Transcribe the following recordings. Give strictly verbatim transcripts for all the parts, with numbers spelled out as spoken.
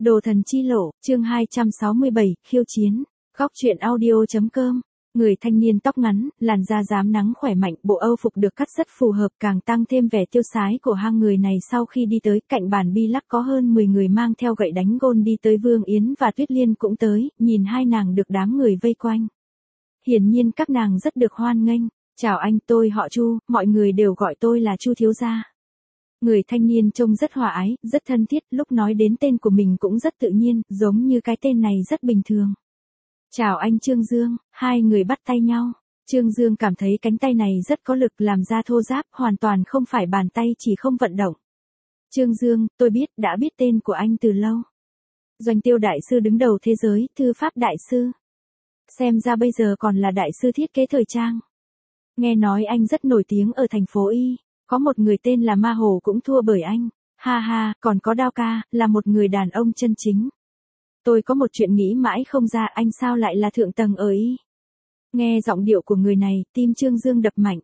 Đồ thần chi lộ, chương hai trăm sáu mươi bảy, khiêu chiến. Góc truyện audio.com. Người thanh niên tóc ngắn, làn da rám nắng khỏe mạnh, bộ âu phục được cắt rất phù hợp, càng tăng thêm vẻ tiêu sái của hang người này. Sau khi đi tới, cạnh bàn bi lắc có hơn mười người mang theo gậy đánh gôn đi tới. Vương Yến và Tuyết Liên cũng tới, nhìn hai nàng được đám người vây quanh. Hiển nhiên các nàng rất được hoan nghênh. Chào anh, tôi họ Chu, mọi người đều gọi tôi là Chu thiếu gia. Người thanh niên trông rất hòa ái, rất thân thiết, lúc nói đến tên của mình cũng rất tự nhiên, giống như cái tên này rất bình thường. Chào anh Trương Dương, hai người bắt tay nhau. Trương Dương cảm thấy cánh tay này rất có lực, làm ra thô ráp, hoàn toàn không phải bàn tay chỉ không vận động. Trương Dương, tôi biết, đã biết tên của anh từ lâu. Doanh tiêu đại sư đứng đầu thế giới, thư pháp đại sư. Xem ra bây giờ còn là đại sư thiết kế thời trang. Nghe nói anh rất nổi tiếng ở thành phố Y. Có một người tên là Ma Hồ cũng thua bởi anh. Ha ha, còn có Đao ca, là một người đàn ông chân chính. Tôi có một chuyện nghĩ mãi không ra, anh sao lại là thượng tầng ở Y. Nghe giọng điệu của người này, tim Trương Dương đập mạnh.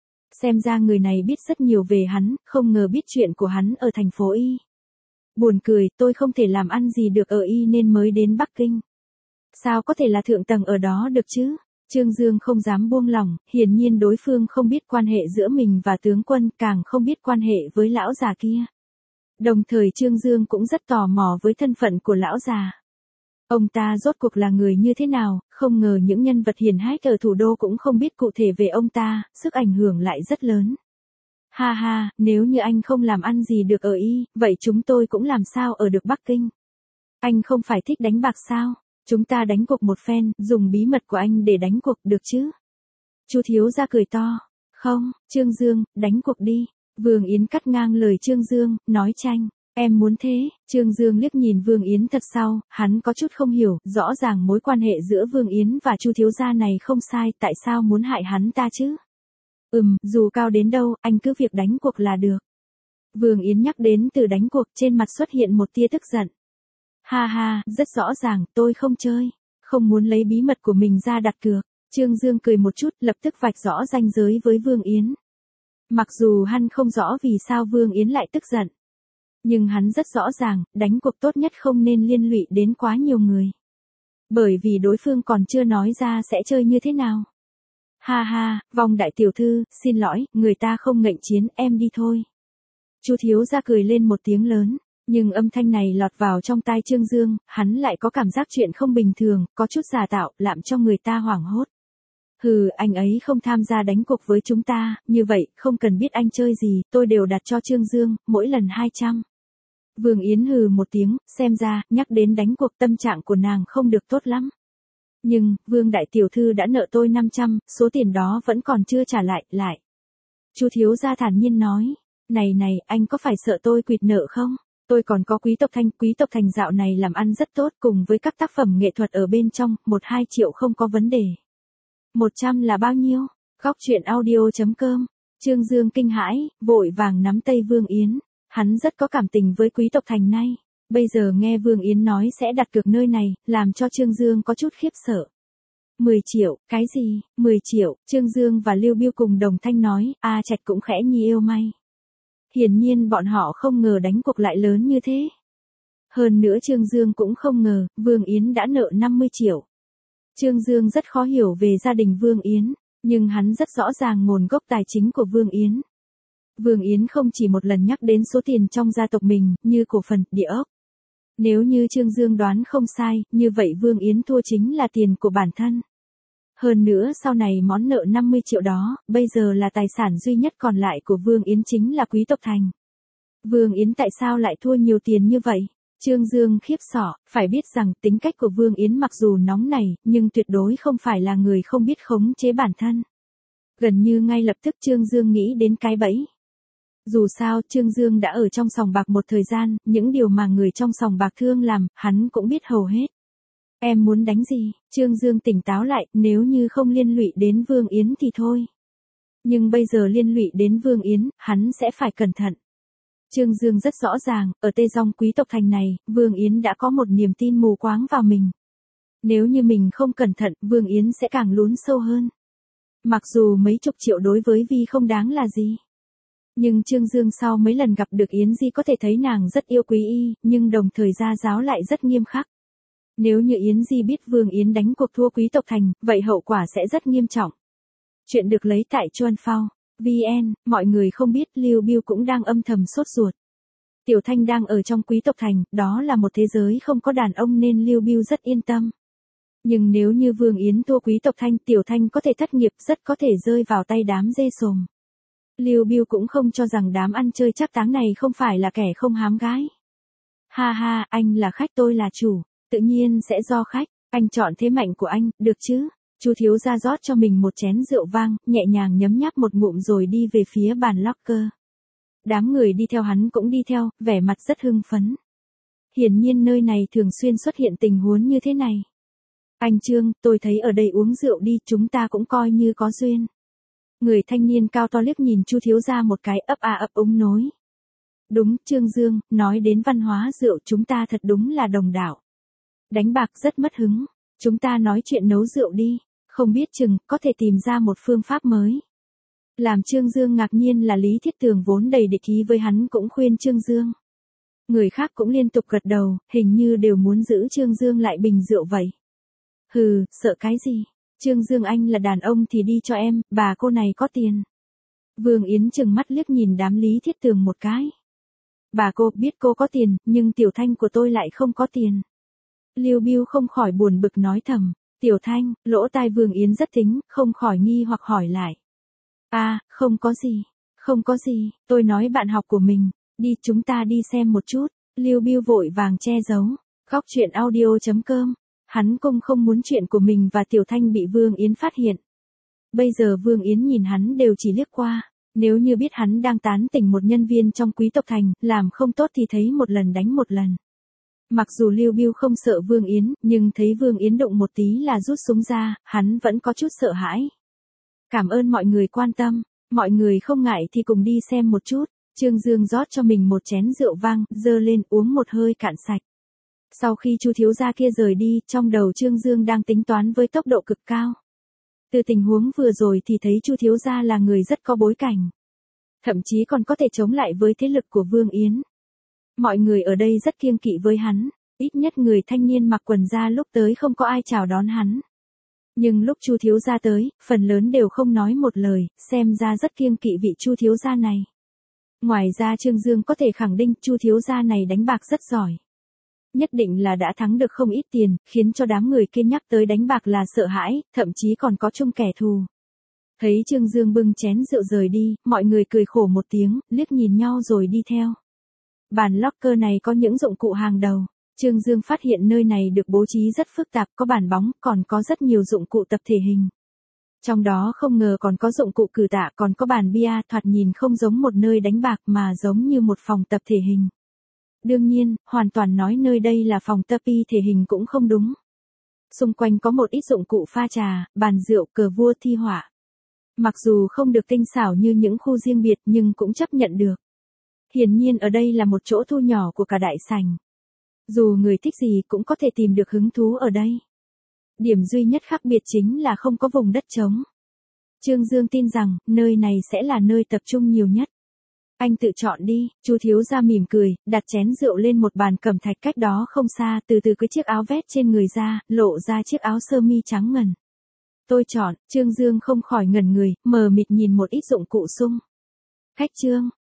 Xem ra người này biết rất nhiều về hắn, không ngờ biết chuyện của hắn ở thành phố Y. Buồn cười, tôi không thể làm ăn gì được ở Y nên mới đến Bắc Kinh. Sao có thể là thượng tầng ở đó được chứ? Trương Dương không dám buông lỏng, hiển nhiên đối phương không biết quan hệ giữa mình và tướng quân, càng không biết quan hệ với lão già kia. Đồng thời Trương Dương cũng rất tò mò với thân phận của lão già. Ông ta rốt cuộc là người như thế nào, không ngờ những nhân vật hiển hách ở thủ đô cũng không biết cụ thể về ông ta, sức ảnh hưởng lại rất lớn. Ha ha, nếu như anh không làm ăn gì được ở Y, vậy chúng tôi cũng làm sao ở được Bắc Kinh? Anh không phải thích đánh bạc sao? Chúng ta đánh cuộc một phen, dùng bí mật của anh để đánh cuộc được chứ? Chu thiếu gia cười to. Không, Trương Dương, đánh cuộc đi. Vương Yến cắt ngang lời Trương Dương, nói tranh. Em muốn thế. Trương Dương liếc nhìn Vương Yến thật sau, hắn có chút không hiểu, rõ ràng mối quan hệ giữa Vương Yến và Chu thiếu gia này không sai, tại sao muốn hại hắn ta chứ? Ừm, dù cao đến đâu, anh cứ việc đánh cuộc là được. Vương Yến nhắc đến từ đánh cuộc, trên mặt xuất hiện một tia tức giận. Ha ha, rất rõ ràng, tôi không chơi, không muốn lấy bí mật của mình ra đặt cược. Trương Dương cười một chút, lập tức vạch rõ ranh giới với Vương Yến. Mặc dù hắn không rõ vì sao Vương Yến lại tức giận, nhưng hắn rất rõ ràng, đánh cuộc tốt nhất không nên liên lụy đến quá nhiều người. Bởi vì đối phương còn chưa nói ra sẽ chơi như thế nào. Ha ha, Vong đại tiểu thư, xin lỗi, người ta không ngệnh chiến, em đi thôi. Chu thiếu gia cười lên một tiếng lớn. Nhưng âm thanh này lọt vào trong tai Trương Dương, hắn lại có cảm giác chuyện không bình thường, có chút giả tạo, làm cho người ta hoảng hốt. Hừ, anh ấy không tham gia đánh cuộc với chúng ta, như vậy, không cần biết anh chơi gì, tôi đều đặt cho Trương Dương, mỗi lần hai trăm. Vương Yến hừ một tiếng, xem ra, nhắc đến đánh cuộc tâm trạng của nàng không được tốt lắm. Nhưng, Vương đại tiểu thư đã nợ tôi năm trăm, số tiền đó vẫn còn chưa trả lại, lại. Chu thiếu gia thản nhiên nói, này này, anh có phải sợ tôi quỵt nợ không? Tôi còn có quý tộc Thanh, quý tộc Thành dạo này làm ăn rất tốt, cùng với các tác phẩm nghệ thuật ở bên trong, một hai triệu không có vấn đề. Một trăm là bao nhiêu? Góc truyện audio.com. Trương Dương kinh hãi, vội vàng nắm tay Vương Yến. Hắn rất có cảm tình với quý tộc Thành này. Bây giờ nghe Vương Yến nói sẽ đặt cược nơi này, làm cho Trương Dương có chút khiếp sợ. mười triệu, cái gì? mười triệu, Trương Dương và Lưu Biêu cùng đồng thanh nói, A Trạch cũng khẽ nhi êu may. Hiển nhiên bọn họ không ngờ đánh cuộc lại lớn như thế. Hơn nữa Trương Dương cũng không ngờ, Vương Yến đã nợ năm mươi triệu. Trương Dương rất khó hiểu về gia đình Vương Yến, nhưng hắn rất rõ ràng nguồn gốc tài chính của Vương Yến. Vương Yến không chỉ một lần nhắc đến số tiền trong gia tộc mình, như cổ phần, địa ốc. Nếu như Trương Dương đoán không sai, như vậy Vương Yến thua chính là tiền của bản thân. Hơn nữa sau này món nợ năm mươi triệu đó, bây giờ là tài sản duy nhất còn lại của Vương Yến chính là quý tộc Thành. Vương Yến tại sao lại thua nhiều tiền như vậy? Trương Dương khiếp sợ, phải biết rằng tính cách của Vương Yến mặc dù nóng nảy, nhưng tuyệt đối không phải là người không biết khống chế bản thân. Gần như ngay lập tức Trương Dương nghĩ đến cái bẫy. Dù sao, Trương Dương đã ở trong sòng bạc một thời gian, những điều mà người trong sòng bạc thương làm, hắn cũng biết hầu hết. Em muốn đánh gì? Trương Dương tỉnh táo lại, nếu như không liên lụy đến Vương Yến thì thôi. Nhưng bây giờ liên lụy đến Vương Yến, hắn sẽ phải cẩn thận. Trương Dương rất rõ ràng, ở Tê Dong quý tộc Thành này, Vương Yến đã có một niềm tin mù quáng vào mình. Nếu như mình không cẩn thận, Vương Yến sẽ càng lún sâu hơn. Mặc dù mấy chục triệu đối với Vi không đáng là gì. Nhưng Trương Dương sau mấy lần gặp được Yến Di có thể thấy nàng rất yêu quý y, nhưng đồng thời gia giáo lại rất nghiêm khắc. Nếu như Yến Di biết Vương Yến đánh cuộc thua Quý Tộc Thành, vậy hậu quả sẽ rất nghiêm trọng. Chuyện được lấy tại Chuan Phao. vê en, mọi người không biết Lưu Biêu cũng đang âm thầm sốt ruột. Tiểu Thanh đang ở trong Quý Tộc Thành, đó là một thế giới không có đàn ông nên Lưu Biêu rất yên tâm. Nhưng nếu như Vương Yến thua Quý Tộc Thanh, Tiểu Thanh có thể thất nghiệp, rất có thể rơi vào tay đám dê sồm. Lưu Biêu cũng không cho rằng đám ăn chơi trác táng này không phải là kẻ không hám gái. Ha ha, anh là khách tôi là chủ, tự nhiên sẽ do khách, anh chọn thế mạnh của anh, được chứ? Chu thiếu gia rót cho mình một chén rượu vang, nhẹ nhàng nhấm nháp một ngụm rồi đi về phía bàn locker. Đám người đi theo hắn cũng đi theo, vẻ mặt rất hưng phấn. Hiển nhiên nơi này thường xuyên xuất hiện tình huống như thế này. Anh Trương, tôi thấy ở đây uống rượu đi, chúng ta cũng coi như có duyên. Người thanh niên cao to liếc nhìn Chu thiếu gia một cái, ấp a ấp úng nối. Đúng, Trương Dương, nói đến văn hóa rượu chúng ta thật đúng là đồng đạo. Đánh bạc rất mất hứng, chúng ta nói chuyện nấu rượu đi, không biết chừng có thể tìm ra một phương pháp mới. Làm Trương Dương ngạc nhiên là Lý Thiết Tường vốn đầy địch ý với hắn cũng khuyên Trương Dương. Người khác cũng liên tục gật đầu, hình như đều muốn giữ Trương Dương lại bình rượu vậy. Hừ, sợ cái gì? Trương Dương anh là đàn ông thì đi cho em, bà cô này có tiền. Vương Yến trừng mắt liếc nhìn đám Lý Thiết Tường một cái. Bà cô biết cô có tiền, nhưng Tiểu Thanh của tôi lại không có tiền. Lưu Biêu không khỏi buồn bực nói thầm. Tiểu Thanh, lỗ tai Vương Yến rất thính, không khỏi nghi hoặc hỏi lại. À, không có gì, không có gì, tôi nói bạn học của mình, đi chúng ta đi xem một chút. Lưu Biêu vội vàng che giấu. Góc truyện audio chấm com. Hắn cũng không muốn chuyện của mình và Tiểu Thanh bị Vương Yến phát hiện. Bây giờ Vương Yến nhìn hắn đều chỉ liếc qua, nếu như biết hắn đang tán tỉnh một nhân viên trong Quý Tộc Thành, làm không tốt thì thấy một lần đánh một lần. Mặc dù Lưu Biêu không sợ Vương Yến, nhưng thấy Vương Yến động một tí là rút súng ra, hắn vẫn có chút sợ hãi. Cảm ơn mọi người quan tâm, mọi người không ngại thì cùng đi xem một chút. Trương Dương rót cho mình một chén rượu vang, dơ lên uống một hơi cạn sạch. Sau khi Chu thiếu gia kia rời đi, trong đầu Trương Dương đang tính toán với tốc độ cực cao. Từ tình huống vừa rồi thì thấy Chu thiếu gia là người rất có bối cảnh. Thậm chí còn có thể chống lại với thế lực của Vương Yến. Mọi người ở đây rất kiêng kỵ với hắn, ít nhất người thanh niên mặc quần da lúc tới không có ai chào đón hắn. Nhưng lúc Chu thiếu gia tới, phần lớn đều không nói một lời, xem ra rất kiêng kỵ vị Chu thiếu gia này. Ngoài ra Trương Dương có thể khẳng định Chu thiếu gia này đánh bạc rất giỏi. Nhất định là đã thắng được không ít tiền, khiến cho đám người kia nhắc tới đánh bạc là sợ hãi, thậm chí còn có chung kẻ thù. Thấy Trương Dương bưng chén rượu rời đi, mọi người cười khổ một tiếng, liếc nhìn nhau rồi đi theo. Bàn locker này có những dụng cụ hàng đầu. Trương Dương phát hiện nơi này được bố trí rất phức tạp, có bàn bóng, còn có rất nhiều dụng cụ tập thể hình. Trong đó không ngờ còn có dụng cụ cử tạ, còn có bàn bia, thoạt nhìn không giống một nơi đánh bạc mà giống như một phòng tập thể hình. Đương nhiên, hoàn toàn nói nơi đây là phòng tập thể hình cũng không đúng. Xung quanh có một ít dụng cụ pha trà, bàn rượu, cờ vua thi họa. Mặc dù không được tinh xảo như những khu riêng biệt nhưng cũng chấp nhận được. Hiển nhiên ở đây là một chỗ thu nhỏ của cả đại sảnh. Dù người thích gì cũng có thể tìm được hứng thú ở đây. Điểm duy nhất khác biệt chính là không có vùng đất trống. Trương Dương tin rằng, nơi này sẽ là nơi tập trung nhiều nhất. Anh tự chọn đi, Chu thiếu gia mỉm cười, đặt chén rượu lên một bàn cẩm thạch cách đó không xa, từ từ cái chiếc áo vest trên người ra, lộ ra chiếc áo sơ mi trắng ngần. Tôi chọn, Trương Dương không khỏi ngẩn người, mờ mịt nhìn một ít dụng cụ sung. Khách Trương,